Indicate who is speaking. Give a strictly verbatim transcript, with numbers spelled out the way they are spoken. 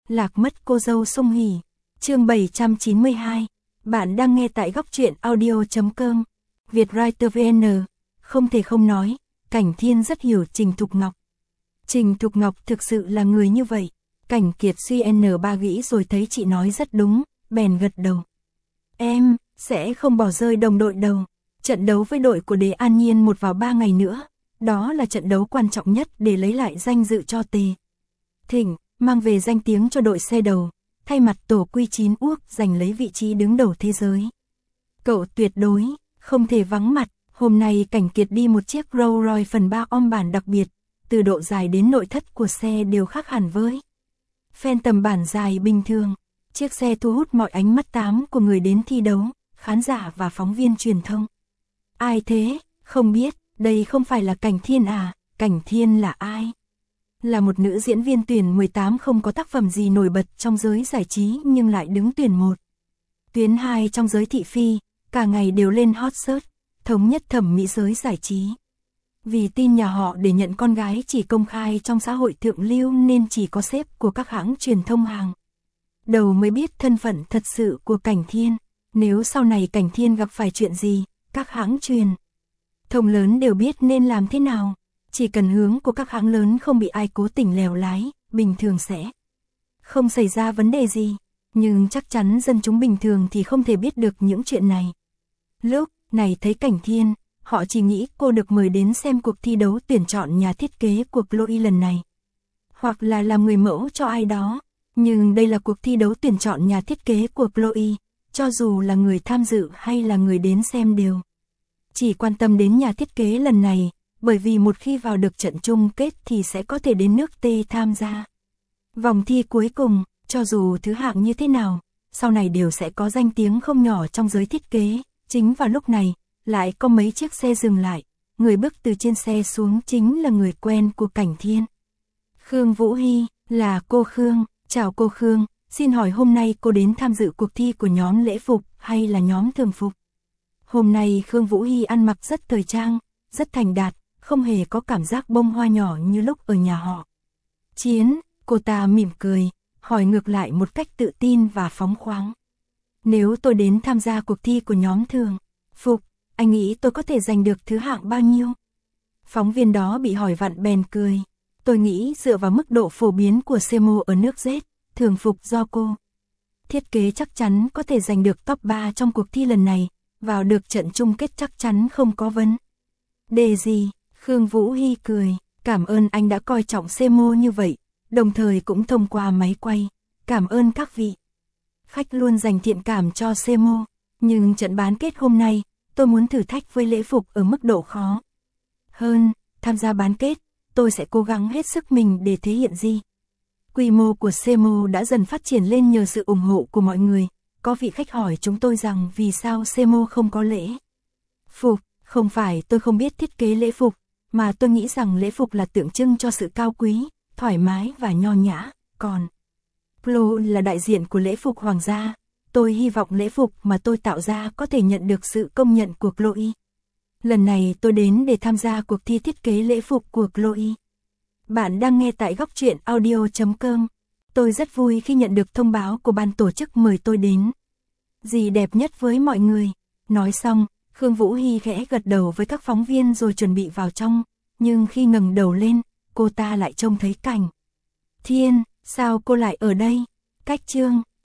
Speaker 1: Lạc mất cô dâu sung hỉ. Chương bảy trăm chín mươi hai. Bạn đang nghe tại góc truyện audio chấm com. Vietwriter vê en. Không thể không nói, Cảnh Thiên rất hiểu Trình Thục Ngọc. Trình Thục Ngọc thực sự là người như vậy. Cảnh Kiệt suy n ba nghĩ rồi thấy chị nói rất đúng, bèn gật đầu. Em sẽ không bỏ rơi đồng đội đâu. Trận đấu với đội của Đế An Nhiên một vào ba ngày nữa. Đó là trận đấu quan trọng nhất để lấy lại danh dự cho Tề Thịnh, mang về danh tiếng cho đội xe đầu, thay mặt tổ quy chín Úc giành lấy vị trí đứng đầu thế giới. Cậu tuyệt đối không thể vắng mặt. Hôm nay Cảnh Kiệt đi một chiếc Rolls Royce phần ba om bản đặc biệt, từ độ dài đến nội thất của xe đều khác hẳn với Phantom bản dài bình thường. Chiếc xe thu hút mọi ánh mắt tám của người đến thi đấu, khán giả và phóng viên truyền thông. Ai thế? Không biết, đây không phải là Cảnh Thiên à? Cảnh Thiên là ai? Là một nữ diễn viên tuyển mười tám không có tác phẩm gì nổi bật trong giới giải trí nhưng lại đứng tuyển một. Tuyến hai trong giới thị phi, cả ngày đều lên hot search, thống nhất thẩm mỹ giới giải trí. Vì tin nhà họ để nhận con gái chỉ công khai trong xã hội thượng lưu nên chỉ có sếp của các hãng truyền thông hàng đầu mới biết thân phận thật sự của Cảnh Thiên. Nếu sau này Cảnh Thiên gặp phải chuyện gì, các hãng truyền thông lớn đều biết nên làm thế nào. Chỉ cần hướng của các hãng lớn không bị ai cố tình lèo lái, bình thường sẽ không xảy ra vấn đề gì. Nhưng chắc chắn dân chúng bình thường thì không thể biết được những chuyện này. Lúc này thấy Cảnh Thiên, họ chỉ nghĩ cô được mời đến xem cuộc thi đấu tuyển chọn nhà thiết kế của Chloe lần này. Hoặc là làm người mẫu cho ai đó. Nhưng đây là cuộc thi đấu tuyển chọn nhà thiết kế của Chloe, cho dù là người tham dự hay là người đến xem đều chỉ quan tâm đến nhà thiết kế lần này, bởi vì một khi vào được trận chung kết thì sẽ có thể đến nước T tham gia vòng thi cuối cùng. Cho dù thứ hạng như thế nào, sau này đều sẽ có danh tiếng không nhỏ trong giới thiết kế. Chính vào lúc này, lại có mấy chiếc xe dừng lại, người bước từ trên xe xuống chính là người quen của Cảnh Thiên. Khương Vũ Hy, là cô Khương. Chào cô Khương, xin hỏi hôm nay cô đến tham dự cuộc thi của nhóm lễ phục hay là nhóm thường phục? Hôm nay Khương Vũ Hy ăn mặc rất thời trang, rất thành đạt, không hề có cảm giác bông hoa nhỏ như lúc ở nhà họ Chiến. Cô ta mỉm cười, hỏi ngược lại một cách tự tin và phóng khoáng. Nếu tôi đến tham gia cuộc thi của nhóm thường phục, anh nghĩ tôi có thể giành được thứ hạng bao nhiêu? Phóng viên đó bị hỏi vặn bèn cười. Tôi nghĩ dựa vào mức độ phổ biến của xe mô ở nước Z, thường phục do cô thiết kế chắc chắn có thể giành được top ba trong cuộc thi lần này, vào được trận chung kết chắc chắn không có vấn đề gì. Khương Vũ Hy cười, cảm ơn anh đã coi trọng xe mô như vậy, đồng thời cũng thông qua máy quay, cảm ơn các vị khách luôn dành thiện cảm cho xe mô. Nhưng trận bán kết hôm nay, tôi muốn thử thách với lễ phục ở mức độ khó hơn. Tham gia bán kết, tôi sẽ cố gắng hết sức mình để thể hiện gì. Quy mô của Semo đã dần phát triển lên nhờ sự ủng hộ của mọi người. Có vị khách hỏi chúng tôi rằng vì sao Semo không có lễ phục. Không phải tôi không biết thiết kế lễ phục, mà tôi nghĩ rằng lễ phục là tượng trưng cho sự cao quý, thoải mái và nho nhã. Còn Plo là đại diện của lễ phục hoàng gia. Tôi hy vọng lễ phục mà tôi tạo ra có thể nhận được sự công nhận của Chloe. Lần này tôi đến để tham gia cuộc thi thiết kế lễ phục của Chloe. Bạn đang nghe tại góc truyện audio chấm com. Tôi rất vui khi nhận được thông báo của ban tổ chức mời tôi đến. Gì đẹp nhất với mọi người. Nói xong, Khương Vũ Hy khẽ gật đầu với các phóng viên rồi chuẩn bị vào trong. Nhưng khi ngẩng đầu lên, cô ta lại trông thấy Cảnh Thiên. Sao cô lại ở đây? Cách Trương